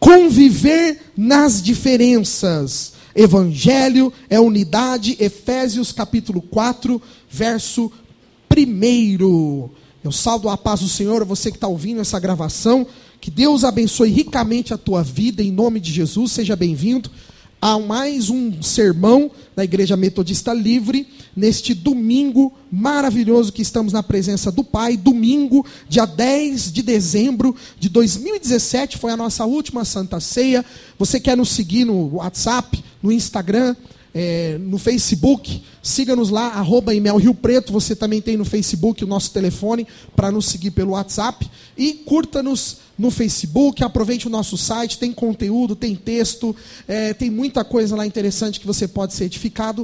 conviver nas diferenças. Evangelho é unidade, Efésios capítulo 4, verso 1. Eu saldo a paz do Senhor a você que está ouvindo essa gravação. Que Deus abençoe ricamente a tua vida, em nome de Jesus. Seja bem-vindo a mais um sermão da Igreja Metodista Livre, neste domingo maravilhoso que estamos na presença do Pai. Domingo, dia 10 de dezembro de 2017, foi a nossa última Santa Ceia. Você quer nos seguir no WhatsApp, no Instagram, no Facebook, siga-nos lá, @ImelRioPreto. Você também tem no Facebook o nosso telefone para nos seguir pelo WhatsApp. E curta-nos no Facebook, aproveite o nosso site, tem conteúdo, tem texto, tem muita coisa lá interessante que você pode ser edificado,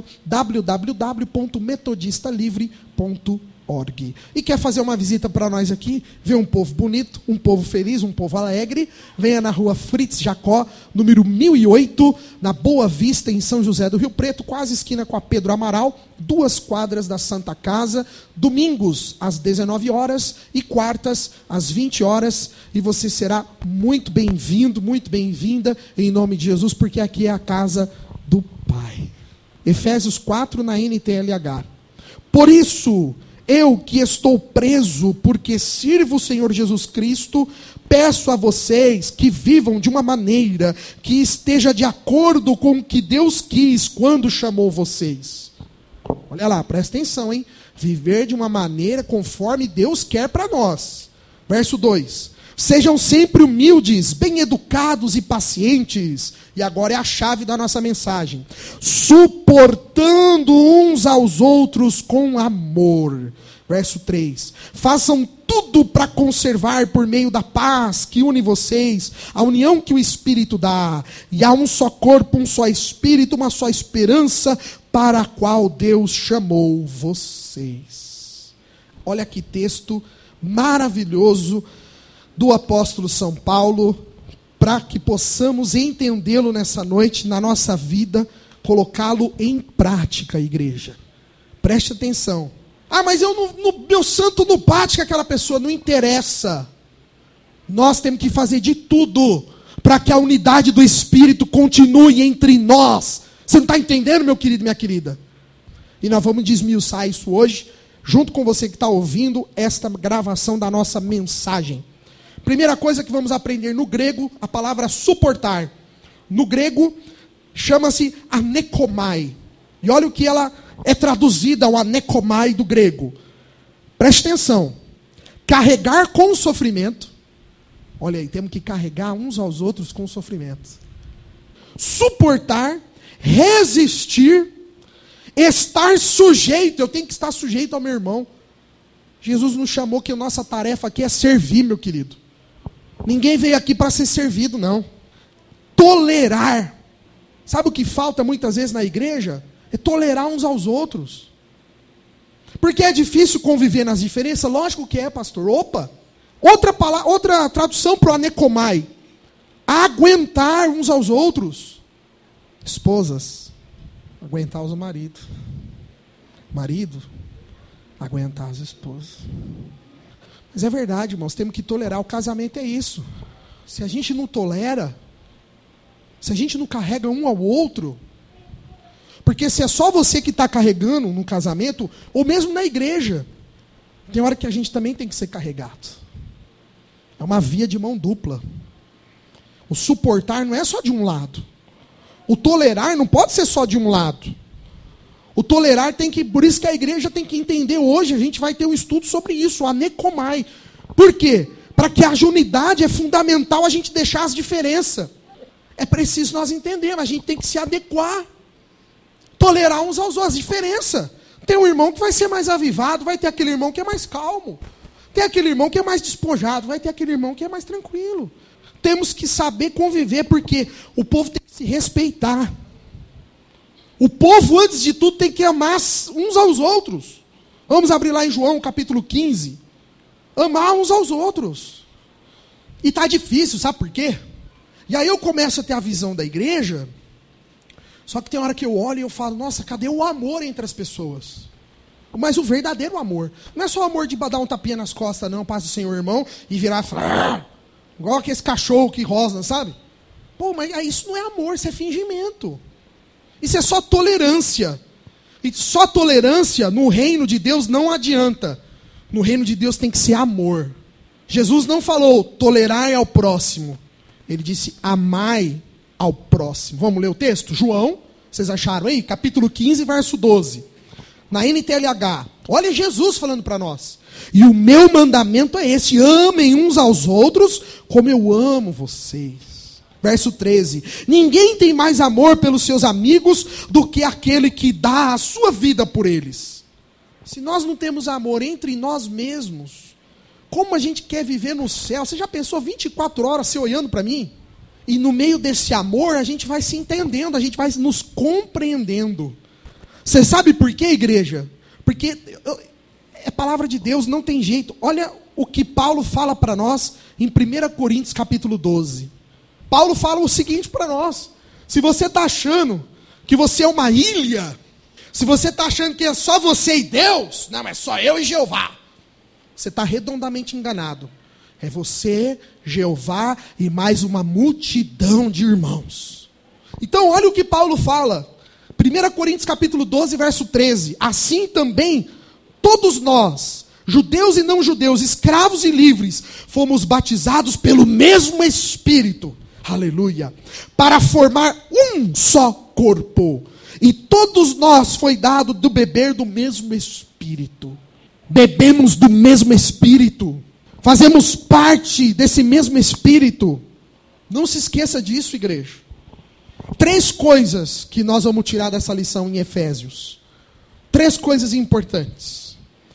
www.metodistalivre.org. E quer fazer uma visita para nós aqui, ver um povo bonito, um povo feliz, um povo alegre? Venha na rua Fritz Jacó, número 1008, na Boa Vista, em São José do Rio Preto, quase esquina com a Pedro Amaral, 2 quadras da Santa Casa, domingos às 19 horas e quartas às 20 horas, e você será muito bem-vindo, muito bem-vinda, em nome de Jesus, porque aqui é a casa do Pai. Efésios 4 na NTLH. Por isso, eu que estou preso, porque sirvo o Senhor Jesus Cristo, peço a vocês que vivam de uma maneira que esteja de acordo com o que Deus quis quando chamou vocês. Olha lá, presta atenção, hein? Viver de uma maneira conforme Deus quer para nós. Verso 2. Sejam sempre humildes, bem educados e pacientes. E agora é a chave da nossa mensagem. Suportando uns aos outros com amor. Verso 3. Façam tudo para conservar por meio da paz que une vocês, a união que o Espírito dá. E há um só corpo, um só Espírito, uma só esperança para a qual Deus chamou vocês. Olha que texto maravilhoso do apóstolo São Paulo, para que possamos entendê-lo nessa noite, na nossa vida, colocá-lo em prática, igreja. Preste atenção. Ah, mas meu santo não bate com aquela pessoa. Não interessa. Nós temos que fazer de tudo para que a unidade do Espírito continue entre nós. Você não está entendendo, meu querido e minha querida? E nós vamos desmiuçar isso hoje, junto com você que está ouvindo esta gravação da nossa mensagem. Primeira coisa que vamos aprender no grego, a palavra suportar. No grego, chama-se anekomai. E olha o que ela é traduzida ao anekomai do grego. Preste atenção. Carregar com sofrimento. Olha aí, temos que carregar uns aos outros com sofrimento. Suportar, resistir, estar sujeito. Eu tenho que estar sujeito ao meu irmão. Jesus nos chamou que a nossa tarefa aqui é servir, meu querido. Ninguém veio aqui para ser servido, não. Tolerar. Sabe o que falta muitas vezes na igreja? É tolerar uns aos outros. Porque é difícil conviver nas diferenças? Lógico que é, pastor. Opa! Outra tradução para o anekomai. Aguentar uns aos outros. Esposas, aguentar os maridos. Marido, aguentar as esposas. Mas é verdade, irmãos, temos que tolerar. O casamento é isso. Se a gente não tolera, se a gente não carrega um ao outro, porque se é só você que está carregando no casamento, ou mesmo na igreja, tem hora que a gente também tem que ser carregado. É uma via de mão dupla. O suportar não é só de um lado. O tolerar não pode ser só de um lado. O tolerar tem que, por isso que a igreja tem que entender hoje, a gente vai ter um estudo sobre isso, o anekomai. Por quê? Para que haja unidade é fundamental a gente deixar as diferenças. É preciso nós entendermos, a gente tem que se adequar. Tolerar uns aos outros, as diferenças. Tem um irmão que vai ser mais avivado, vai ter aquele irmão que é mais calmo. Tem aquele irmão que é mais despojado, vai ter aquele irmão que é mais tranquilo. Temos que saber conviver, porque o povo tem que se respeitar. O povo, antes de tudo, tem que amar uns aos outros. Vamos abrir lá em João, capítulo 15. Amar uns aos outros. E está difícil, sabe por quê? E aí eu começo a ter a visão da igreja, só que tem hora que eu olho e eu falo, nossa, cadê o amor entre as pessoas? Mas o verdadeiro amor. Não é só o amor de dar um tapinha nas costas, não, paz do Senhor, irmão, e virar e falar, igual aquele cachorro que rosna, sabe? Pô, mas isso não é amor, isso é fingimento. Isso é só tolerância. E só tolerância no reino de Deus não adianta. No reino de Deus tem que ser amor. Jesus não falou tolerai ao próximo. Ele disse amai ao próximo. Vamos ler o texto? João, vocês acharam aí? Capítulo 15, verso 12. Na NTLH. Olha Jesus falando para nós. E o meu mandamento é esse: amem uns aos outros como eu amo vocês. Verso 13. Ninguém tem mais amor pelos seus amigos do que aquele que dá a sua vida por eles. Se nós não temos amor entre nós mesmos, como a gente quer viver no céu? Você já pensou 24 horas você olhando para mim? E no meio desse amor a gente vai se entendendo, a gente vai nos compreendendo. Você sabe por quê, igreja? Porque é palavra de Deus, não tem jeito. Olha o que Paulo fala para nós em 1 Coríntios capítulo 12. Paulo fala o seguinte para nós: se você está achando que você é uma ilha, se você está achando que é só você e Deus, não, é só eu e Jeová, você está redondamente enganado. É você, Jeová e mais uma multidão de irmãos. Então olha o que Paulo fala. 1 Coríntios capítulo 12, verso 13. Assim também, todos nós, judeus e não judeus, escravos e livres, fomos batizados pelo mesmo Espírito. Aleluia. Para formar um só corpo. E todos nós foi dado do beber do mesmo Espírito. Bebemos do mesmo Espírito. Fazemos parte desse mesmo Espírito. Não se esqueça disso, igreja. 3 coisas que nós vamos tirar dessa lição em Efésios. 3 coisas importantes.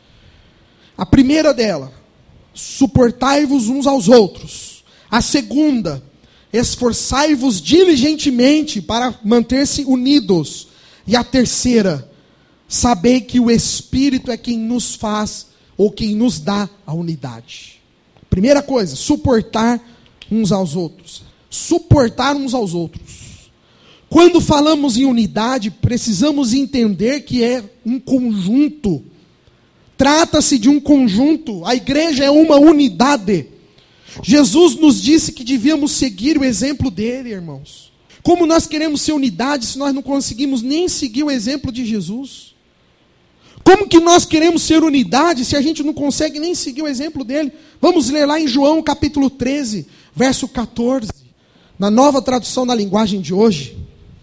A primeira dela, suportai-vos uns aos outros. A segunda, esforçai-vos diligentemente para manter-se unidos. E a terceira, sabei que o Espírito é quem nos faz, ou quem nos dá a unidade. Primeira coisa, suportar uns aos outros. Suportar uns aos outros. Quando falamos em unidade, precisamos entender que é um conjunto. Trata-se de um conjunto. A igreja é uma unidade. Jesus nos disse que devíamos seguir o exemplo dele, irmãos. Como nós queremos ser unidade se nós não conseguimos nem seguir o exemplo de Jesus? Como que nós queremos ser unidade se a gente não consegue nem seguir o exemplo dele? Vamos ler lá em João capítulo 13, verso 14. Na nova tradução da linguagem de hoje.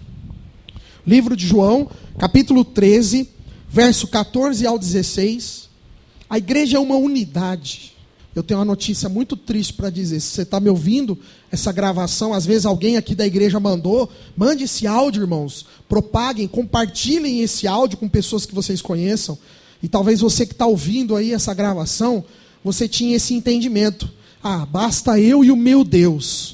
Livro de João, capítulo 13, verso 14 ao 16. A igreja é uma unidade. Eu tenho uma notícia muito triste para dizer. Se você está me ouvindo, essa gravação, às vezes alguém aqui da igreja mandou, mande esse áudio, irmãos. Propaguem, compartilhem esse áudio com pessoas que vocês conheçam. E talvez você que está ouvindo aí essa gravação, você tinha esse entendimento. Ah, basta eu e o meu Deus.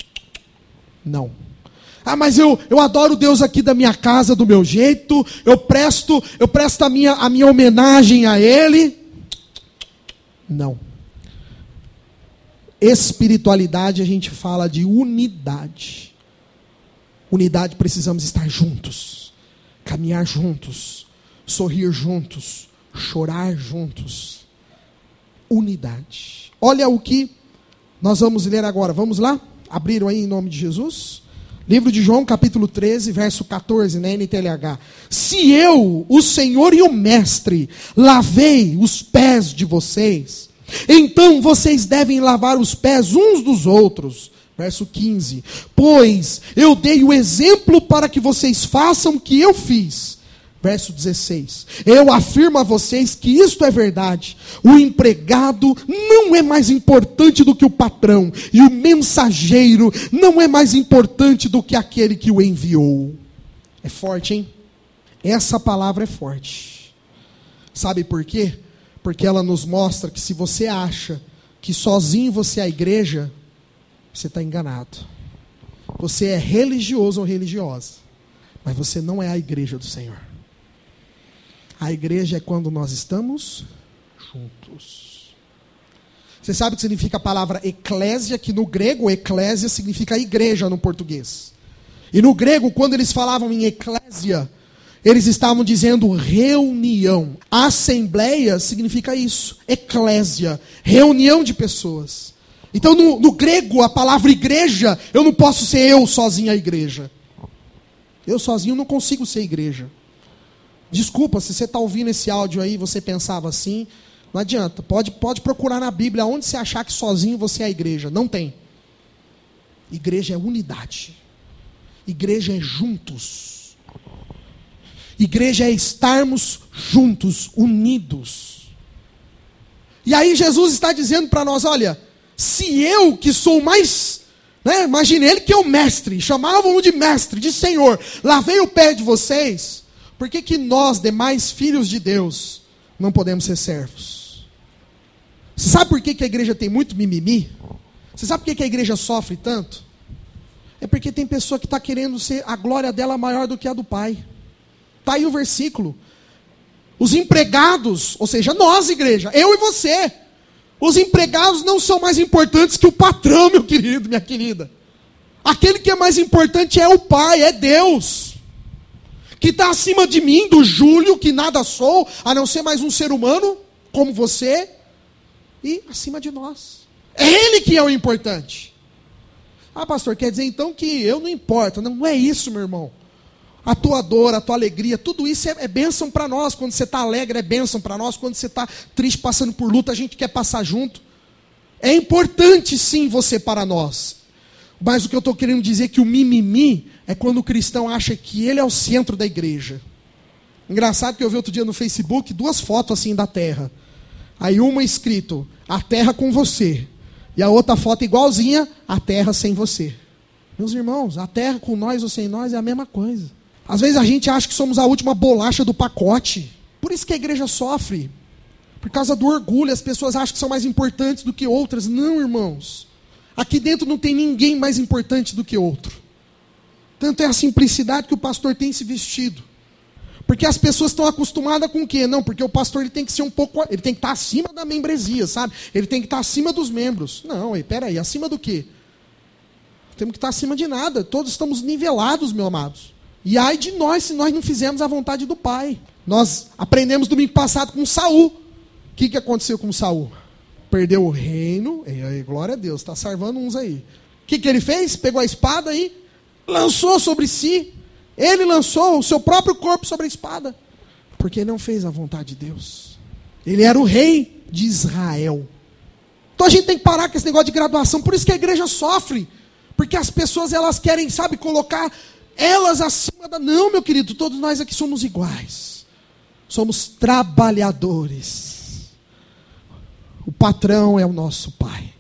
Não. Ah, mas eu adoro Deus aqui da minha casa, do meu jeito. Eu presto a minha homenagem a Ele. Não. Espiritualidade, a gente fala de unidade. Unidade, precisamos estar juntos, caminhar juntos, sorrir juntos, chorar juntos. Unidade. Olha o que nós vamos ler agora. Vamos lá? Abriram aí em nome de Jesus? Livro de João, capítulo 13, verso 14, na NTLH. Se eu, o Senhor e o Mestre, lavei os pés de vocês, então vocês devem lavar os pés uns dos outros. Verso 15. Pois eu dei o exemplo para que vocês façam o que eu fiz. Verso 16. Eu afirmo a vocês que isto é verdade. O empregado não é mais importante do que o patrão. E o mensageiro não é mais importante do que aquele que o enviou. É forte, hein? Essa palavra é forte. Sabe por quê? Porque ela nos mostra que se você acha que sozinho você é a igreja, você está enganado. Você é religioso ou religiosa, mas você não é a igreja do Senhor. A igreja é quando nós estamos juntos. Você sabe o que significa a palavra eclésia? Que no grego, eclésia significa igreja no português. E no grego, quando eles falavam em eclésia, eles estavam dizendo reunião. Assembleia significa isso, eclésia, reunião de pessoas. Então, no grego, a palavra igreja, eu não posso ser eu sozinho a igreja. Eu sozinho não consigo ser igreja. Desculpa, se você está ouvindo esse áudio aí, você pensava assim, não adianta. Pode procurar na Bíblia, onde você achar que sozinho você é a igreja. Não tem. Igreja é unidade. Igreja é juntos. Igreja é estarmos juntos, unidos. E aí Jesus está dizendo para nós, olha, se eu que sou mais, imagine ele que é o mestre, chamavam-o de mestre, de Senhor, lavei o pé de vocês, por que nós, demais filhos de Deus, não podemos ser servos? Você sabe por que a igreja tem muito mimimi? Você sabe por que a igreja sofre tanto? É porque tem pessoa que está querendo ser a glória dela maior do que a do Pai. Está aí o versículo. Os empregados, ou seja, nós, igreja, eu e você, os empregados não são mais importantes que o patrão, meu querido, minha querida. Aquele que é mais importante é o Pai, é Deus. Que está acima de mim, do Júlio, que nada sou, a não ser mais um ser humano, como você, e acima de nós. É Ele que é o importante. Ah, pastor, quer dizer então que eu não importo. Não é isso, meu irmão. A tua dor, a tua alegria, tudo isso é bênção para nós. Quando você está alegre é bênção para nós. Quando você está triste, passando por luta, a gente quer passar junto. É importante sim você para nós. Mas o que eu estou querendo dizer é que o mimimi é quando o cristão acha que ele é o centro da igreja. Engraçado que eu vi outro dia no Facebook 2 fotos assim da terra. Aí uma escrito, a terra com você. E a outra foto igualzinha, a terra sem você. Meus irmãos, a terra com nós ou sem nós é a mesma coisa. Às vezes a gente acha que somos a última bolacha do pacote. Por isso que a igreja sofre. Por causa do orgulho, as pessoas acham que são mais importantes do que outras. Não, irmãos. Aqui dentro não tem ninguém mais importante do que outro. Tanto é a simplicidade que o pastor tem se vestido. Porque as pessoas estão acostumadas com o quê? Não, porque o pastor ele tem que ser um pouco, ele tem que estar acima da membresia, sabe? Ele tem que estar acima dos membros. Não, peraí, acima do quê? Temos que estar acima de nada. Todos estamos nivelados, meus amados. E ai de nós se nós não fizermos a vontade do Pai. Nós aprendemos domingo passado com Saul. O que aconteceu com Saul? Perdeu o reino. Glória a Deus, está salvando uns aí. O que ele fez? Pegou a espada e lançou sobre si. Ele lançou o seu próprio corpo sobre a espada. Porque ele não fez a vontade de Deus. Ele era o rei de Israel. Então a gente tem que parar com esse negócio de graduação. Por isso que a igreja sofre. Porque as pessoas elas querem, sabe, colocar elas acima da... Não, meu querido, todos nós aqui somos iguais. Somos trabalhadores. O patrão é o nosso Pai.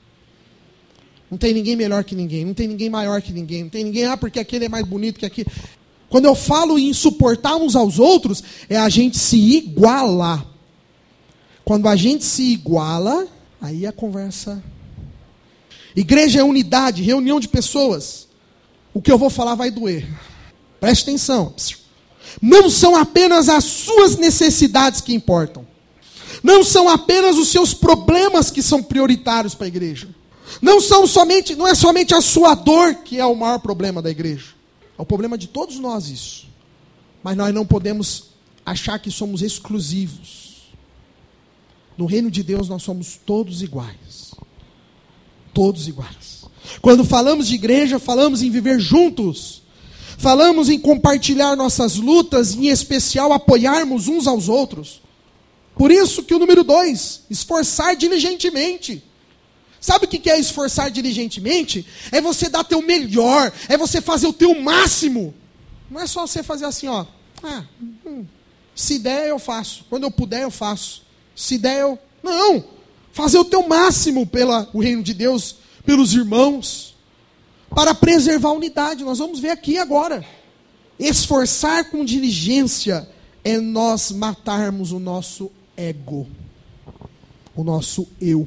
Não tem ninguém melhor que ninguém. Não tem ninguém maior que ninguém. Não tem ninguém, porque aquele é mais bonito que aquele. Quando eu falo em suportar uns aos outros, é a gente se igualar. Quando a gente se iguala, aí a conversa... Igreja é unidade, reunião de pessoas. O que eu vou falar vai doer. Preste atenção. Não são apenas as suas necessidades que importam. Não são apenas os seus problemas que são prioritários para a igreja. Não é somente a sua dor que é o maior problema da igreja. É o problema de todos nós isso. Mas nós não podemos achar que somos exclusivos. No reino de Deus nós somos todos iguais. Todos iguais. Quando falamos de igreja, falamos em viver juntos. Falamos em compartilhar nossas lutas, em especial apoiarmos uns aos outros. Por isso que o número 2, esforçar diligentemente. Sabe o que é esforçar diligentemente? É você dar teu melhor, é você fazer o teu máximo. Não é só você fazer assim, ó. Se der eu faço, quando eu puder eu faço. Se der eu... Não! Fazer o teu máximo pelo reino de Deus, pelos irmãos, para preservar a unidade. Nós vamos ver aqui agora. Esforçar com diligência é nós matarmos o nosso ego, o nosso eu.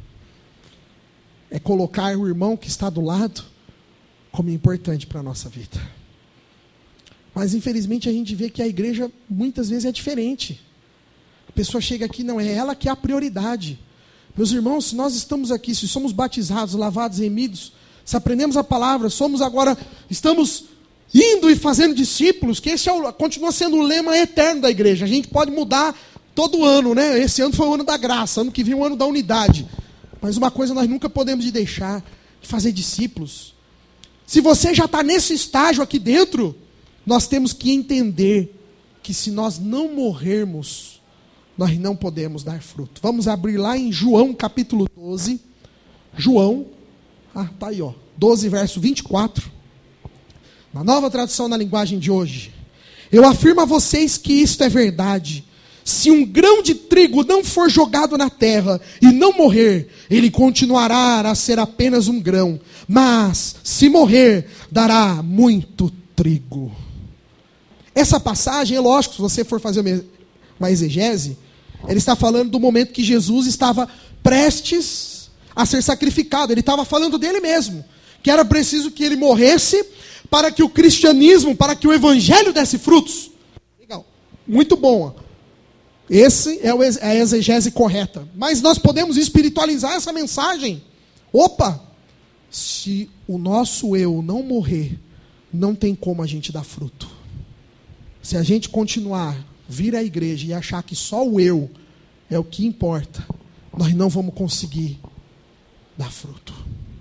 É colocar o irmão que está do lado como importante para a nossa vida. Mas infelizmente a gente vê que a igreja muitas vezes é diferente. A pessoa chega aqui, não, é ela que é a prioridade. Meus irmãos, se nós estamos aqui, se somos batizados, lavados, remidos, se aprendemos a palavra, estamos indo e fazendo discípulos, que esse continua sendo o lema eterno da igreja. A gente pode mudar todo ano, né? Esse ano foi o ano da graça, ano que vem o ano da unidade. Mas uma coisa nós nunca podemos deixar de fazer discípulos. Se você já está nesse estágio aqui dentro, nós temos que entender que se nós não morrermos, nós não podemos dar fruto. Vamos abrir lá em João capítulo 12. João, tá aí, 12 verso 24. Na nova tradução na linguagem de hoje. Eu afirmo a vocês que isto é verdade. Se um grão de trigo não for jogado na terra e não morrer, ele continuará a ser apenas um grão. Mas, se morrer, dará muito trigo. Essa passagem, é lógico, se você for fazer uma exegese, ele está falando do momento que Jesus estava prestes a ser sacrificado. Ele estava falando dele mesmo, que era preciso que ele morresse para que o cristianismo, para que o evangelho desse frutos. Legal, muito bom. Esse é a exegese correta. Mas nós podemos espiritualizar essa mensagem. Opa! Se o nosso eu não morrer, não tem como a gente dar fruto. Se a gente continuar, vir à igreja e achar que só o eu é o que importa, nós não vamos conseguir dar fruto.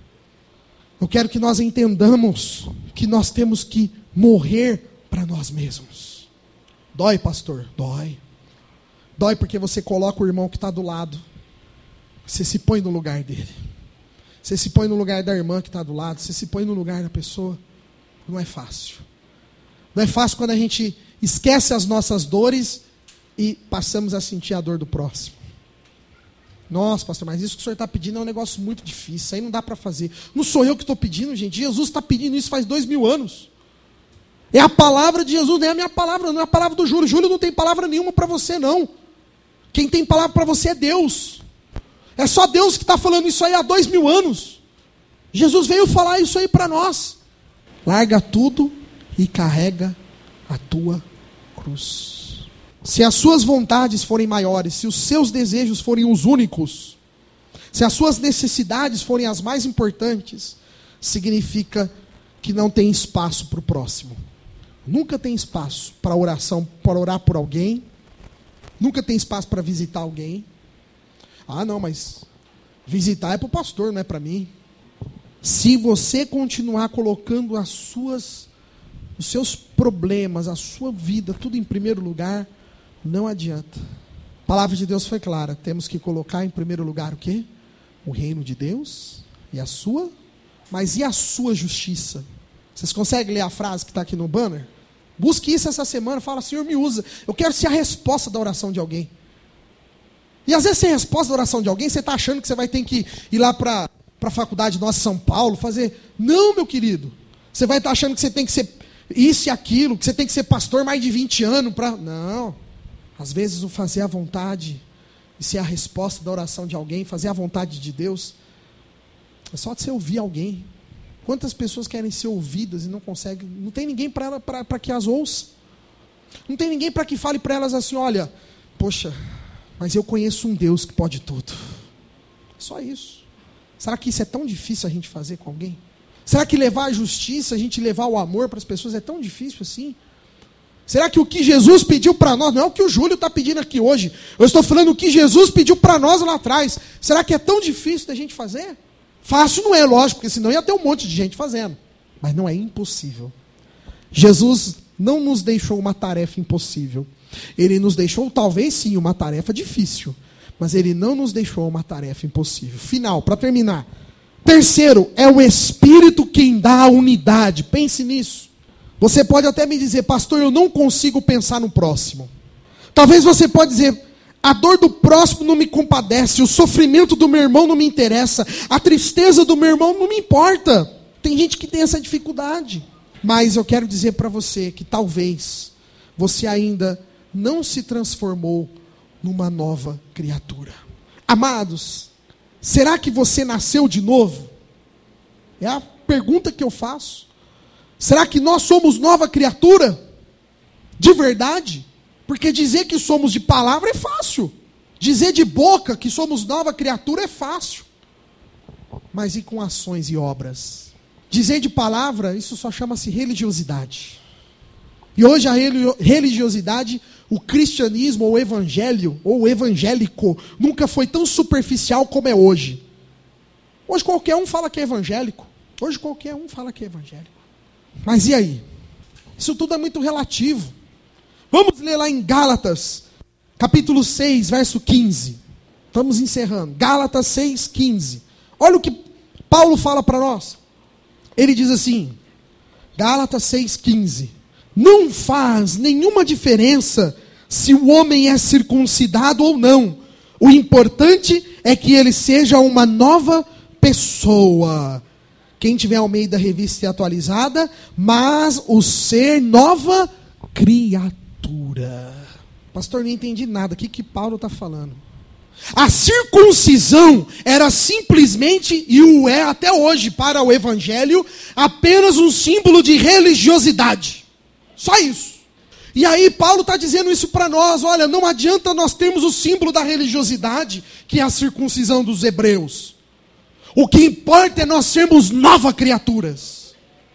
Eu quero que nós entendamos que nós temos que morrer para nós mesmos. Dói, pastor? Dói. Dói porque você coloca o irmão que está do lado. Você se põe no lugar dele. Você se põe no lugar da irmã que está do lado. Você se põe no lugar da pessoa. Não é fácil. Não é fácil quando a gente esquece as nossas dores e passamos a sentir a dor do próximo. Nossa, pastor, mas isso que o senhor está pedindo é um negócio muito difícil. Isso aí não dá para fazer. Não sou eu que estou pedindo, gente. Jesus está pedindo isso faz 2000 anos. É a palavra de Jesus, não é a minha palavra, não é a palavra do Júlio. Júlio não tem palavra nenhuma para você, não. Quem tem palavra para você é Deus. É só Deus que está falando isso aí há 2000 anos. Jesus veio falar isso aí para nós. Larga tudo e carrega a tua cruz. Se as suas vontades forem maiores, se os seus desejos forem os únicos, se as suas necessidades forem as mais importantes, significa que não tem espaço para o próximo. Nunca tem espaço para oração, para orar por alguém. Nunca tem espaço para visitar alguém. Ah, não, mas visitar é para o pastor, não é para mim. Se você continuar colocando os seus problemas, a sua vida, tudo em primeiro lugar, não adianta. A palavra de Deus foi clara. Temos que colocar em primeiro lugar o quê? O reino de Deus e a sua. Mas e a sua justiça? Vocês conseguem ler a frase que está aqui no banner? Busque isso essa semana. Fala, Senhor, me usa. Eu quero ser a resposta da oração de alguém. E às vezes, sem resposta da oração de alguém, você está achando que você vai ter que ir lá para a faculdade nossa São Paulo, fazer. Não, meu querido. Você vai estar achando que você tem que ser isso e aquilo, que você tem que ser pastor mais de 20 anos para. Não. Às vezes, o fazer a vontade e ser a resposta da oração de alguém, fazer a vontade de Deus, é só de você ouvir alguém. Quantas pessoas querem ser ouvidas e não conseguem? Não tem ninguém para que as ouça. Não tem ninguém para que fale para elas assim, olha, poxa, mas eu conheço um Deus que pode tudo. Só isso. Será que isso é tão difícil a gente fazer com alguém? Será que levar a justiça, a gente levar o amor para as pessoas é tão difícil assim? Será que o que Jesus pediu para nós, não é o que o Júlio está pedindo aqui hoje. Eu estou falando o que Jesus pediu para nós lá atrás. Será que é tão difícil da gente fazer? Fácil não é, lógico, porque senão ia ter um monte de gente fazendo. Mas não é impossível. Jesus não nos deixou uma tarefa impossível. Ele nos deixou, talvez sim, uma tarefa difícil. Mas Ele não nos deixou uma tarefa impossível. Final, para terminar. Terceiro, é o Espírito quem dá a unidade. Pense nisso. Você pode até me dizer, pastor, eu não consigo pensar no próximo. Talvez você pode dizer, a dor do próximo não me compadece, o sofrimento do meu irmão não me interessa, a tristeza do meu irmão não me importa. Tem gente que tem essa dificuldade. Mas eu quero dizer para você que talvez você ainda não se transformou numa nova criatura. Amados, será que você nasceu de novo? É a pergunta que eu faço. Será que nós somos nova criatura? De verdade? Porque dizer que somos de palavra é fácil. Dizer de boca que somos nova criatura é fácil. Mas e com ações e obras? Dizer de palavra, isso só chama-se religiosidade. E hoje a religiosidade, o cristianismo, ou o evangelho, ou o evangélico, nunca foi tão superficial como é hoje. Hoje qualquer um fala que é evangélico. Hoje qualquer um fala que é evangélico. Mas e aí? Isso tudo é muito relativo. Vamos ler lá em Gálatas, capítulo 6, verso 15. Estamos encerrando. Gálatas 6, 15. Olha o que Paulo fala para nós. Ele diz assim, Gálatas 6, 15. Não faz nenhuma diferença se o homem é circuncidado ou não. O importante é que ele seja uma nova pessoa. Quem tiver Almeida Revista e Atualizada, mas o ser nova criatura. Pastor, não entendi nada. O que Paulo está falando? A circuncisão era simplesmente, e o é até hoje para o evangelho, apenas um símbolo de religiosidade. Só isso. E aí Paulo está dizendo isso para nós. Olha, não adianta nós termos o símbolo da religiosidade, que é a circuncisão dos hebreus. O que importa é nós sermos novas criaturas.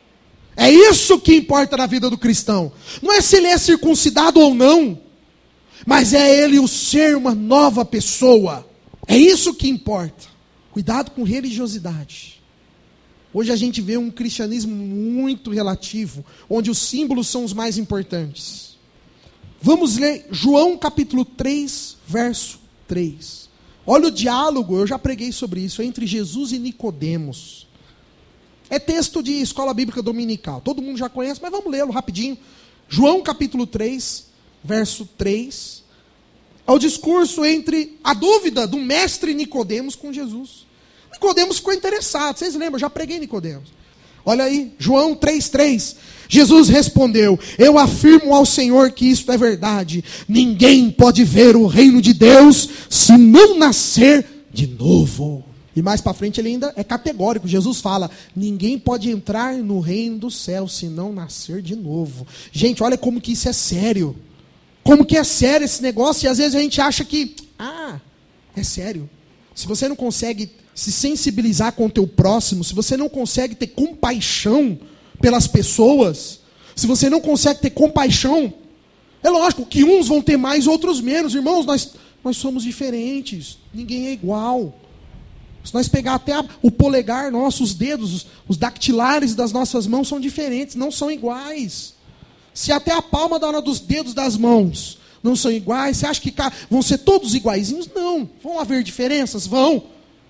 É isso que importa na vida do cristão. Não é se ele é circuncidado ou não, mas é ele o ser uma nova pessoa. É isso que importa. Cuidado com religiosidade. Hoje a gente vê um cristianismo muito relativo, onde os símbolos são os mais importantes. Vamos ler João capítulo 3, verso 3. Olha o diálogo, eu já preguei sobre isso, entre Jesus e Nicodemos. É texto de escola bíblica dominical, todo mundo já conhece, mas vamos lê-lo rapidinho. João capítulo 3, verso 3. É o discurso entre a dúvida do mestre Nicodemos com Jesus. Nicodemos ficou interessado, vocês lembram, eu já preguei Nicodemos. Olha aí, João 3,3. Jesus respondeu: eu afirmo ao Senhor que isto é verdade. Ninguém pode ver o reino de Deus se não nascer de novo. E mais para frente ele ainda é categórico. Jesus fala: ninguém pode entrar no reino do céu se não nascer de novo. Gente, olha como que isso é sério. Como que é sério esse negócio. E às vezes a gente acha que, é sério. Se você não consegue se sensibilizar com o teu próximo, se você não consegue ter compaixão pelas pessoas, se você não consegue ter compaixão, é lógico que uns vão ter mais, outros menos. Irmãos, nós somos diferentes, ninguém é igual. Se nós pegar até o polegar nosso, os dedos, os dactilares das nossas mãos são diferentes, não são iguais. Se até a palma dos dedos das mãos não são iguais, você acha que vão ser todos iguaizinhos? Não, vão haver diferenças? Vão.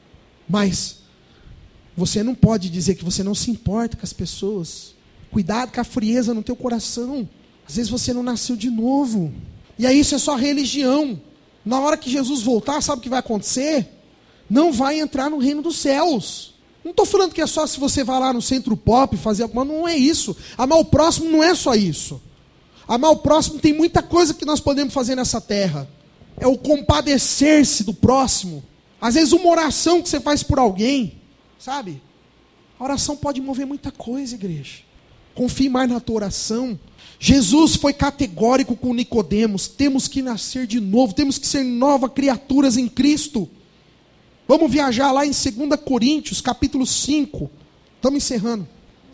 Mas você não pode dizer que você não se importa com as pessoas. Cuidado com a frieza no teu coração. Às vezes você não nasceu de novo. E aí isso é só religião. Na hora que Jesus voltar, sabe o que vai acontecer? Não vai entrar no reino dos céus. Não estou falando que é só se você vai lá no Centro Pop fazer alguma coisa. Não é isso. Amar o próximo não é só isso. Amar o próximo tem muita coisa que nós podemos fazer nessa terra. É o compadecer-se do próximo. Às vezes uma oração que você faz por alguém, sabe? A oração pode mover muita coisa, igreja. Confie mais na tua oração. Jesus foi categórico com Nicodemos. Temos que nascer de novo. Temos que ser novas criaturas em Cristo. Vamos viajar lá em 2 Coríntios, capítulo 5. Estamos encerrando.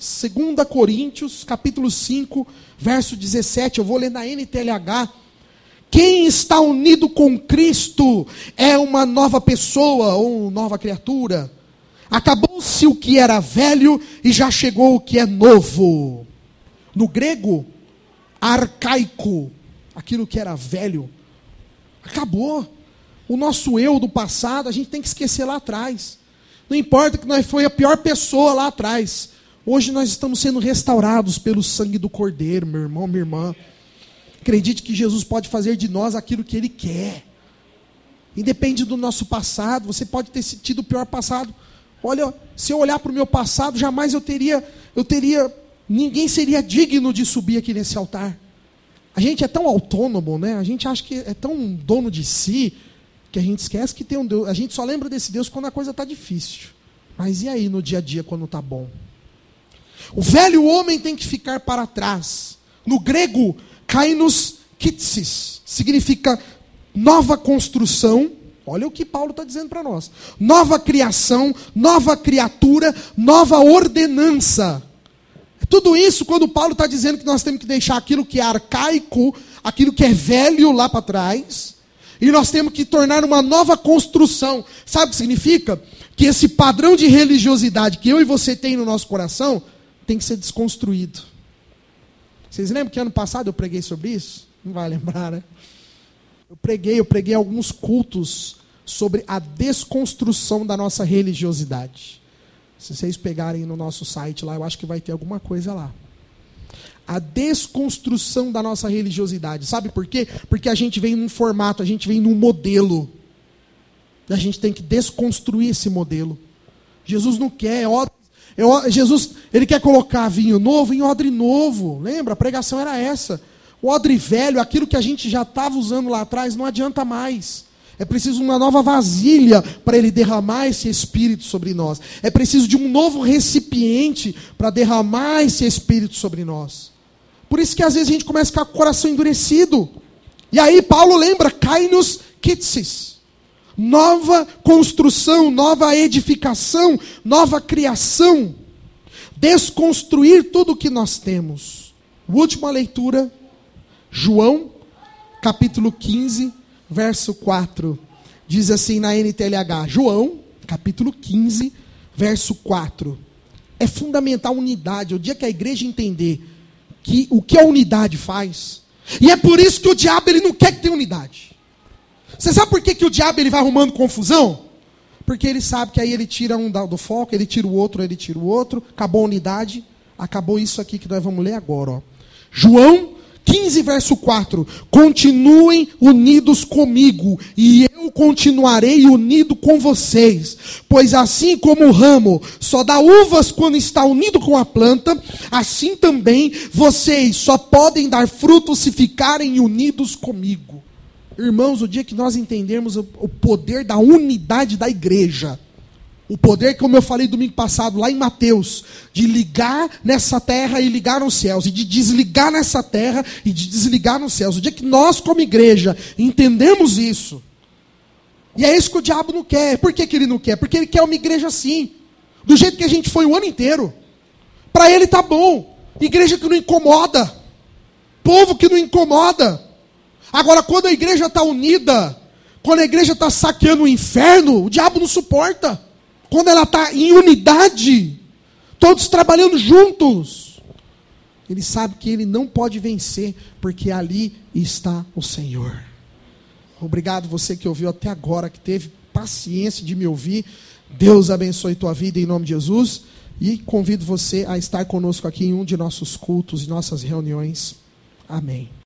2 Coríntios, capítulo 5, verso 17. Eu vou ler na NTLH. Quem está unido com Cristo é uma nova pessoa ou nova criatura. Acabou-se o que era velho e já chegou o que é novo. No grego, arcaico, aquilo que era velho, acabou. O nosso eu do passado, a gente tem que esquecer lá atrás. Não importa que nós foi a pior pessoa lá atrás. Hoje nós estamos sendo restaurados pelo sangue do Cordeiro, meu irmão, minha irmã. Acredite que Jesus pode fazer de nós aquilo que Ele quer. Independe do nosso passado, você pode ter tido o pior passado. Olha, se eu olhar para o meu passado, jamais ninguém seria digno de subir aqui nesse altar. A gente é tão autônomo, né? A gente acha que é tão dono de si, que a gente esquece que tem um Deus. A gente só lembra desse Deus quando a coisa está difícil. Mas e aí no dia a dia quando está bom? O velho homem tem que ficar para trás. No grego, kainos kitsis, significa nova construção. Olha o que Paulo está dizendo para nós. Nova criação, nova criatura, nova ordenança. Tudo isso quando Paulo está dizendo que nós temos que deixar aquilo que é arcaico, aquilo que é velho lá para trás, e nós temos que tornar uma nova construção. Sabe o que significa? que esse padrão de religiosidade que eu e você tem no nosso coração tem que ser desconstruído. Vocês lembram que ano passado eu preguei sobre isso? Não vai lembrar, né? Eu preguei alguns cultos sobre a desconstrução da nossa religiosidade. Se vocês pegarem no nosso site lá, eu acho que vai ter alguma coisa lá. A desconstrução da nossa religiosidade. Sabe por quê? Porque a gente vem num formato, a gente vem num modelo. E a gente tem que desconstruir esse modelo. Jesus não quer. Jesus, ele quer colocar vinho novo em odre novo. Lembra? A pregação era essa. O odre velho, aquilo que a gente já estava usando lá atrás, não adianta mais. É preciso uma nova vasilha para ele derramar esse Espírito sobre nós. É preciso de um novo recipiente para derramar esse Espírito sobre nós. Por isso que às vezes a gente começa a ficar com o coração endurecido. E aí Paulo lembra, kainos kitsis. Nova construção, nova edificação, nova criação. Desconstruir tudo o que nós temos. Última leitura, João, capítulo 15, verso 4. Diz assim na NTLH. João, capítulo 15, verso 4. É fundamental a unidade. O dia que a igreja entender o que a unidade faz. E é por isso que o diabo ele não quer que tenha unidade. Você sabe por que o diabo ele vai arrumando confusão? Porque ele sabe que aí ele tira um do foco, ele tira o outro, acabou a unidade, acabou isso aqui que nós vamos ler agora. Ó. João 15, verso 4. Continuem unidos comigo, e eu continuarei unido com vocês. Pois assim como o ramo só dá uvas quando está unido com a planta, assim também vocês só podem dar frutos se ficarem unidos comigo. Irmãos, o dia que nós entendermos o poder da unidade da igreja, o poder, como eu falei domingo passado, lá em Mateus, de ligar nessa terra e ligar nos céus, e de desligar nessa terra e de desligar nos céus. O dia que nós, como igreja, entendemos isso, e é isso que o diabo não quer. Por que ele não quer? Porque ele quer uma igreja assim, do jeito que a gente foi o ano inteiro. Para ele tá bom, igreja que não incomoda, povo que não incomoda. Agora, quando a igreja está unida, quando a igreja está saqueando o inferno, o diabo não suporta. Quando ela está em unidade, todos trabalhando juntos, ele sabe que ele não pode vencer, porque ali está o Senhor. Obrigado você que ouviu até agora, que teve paciência de me ouvir. Deus abençoe tua vida em nome de Jesus. E convido você a estar conosco aqui em um de nossos cultos e nossas reuniões. Amém.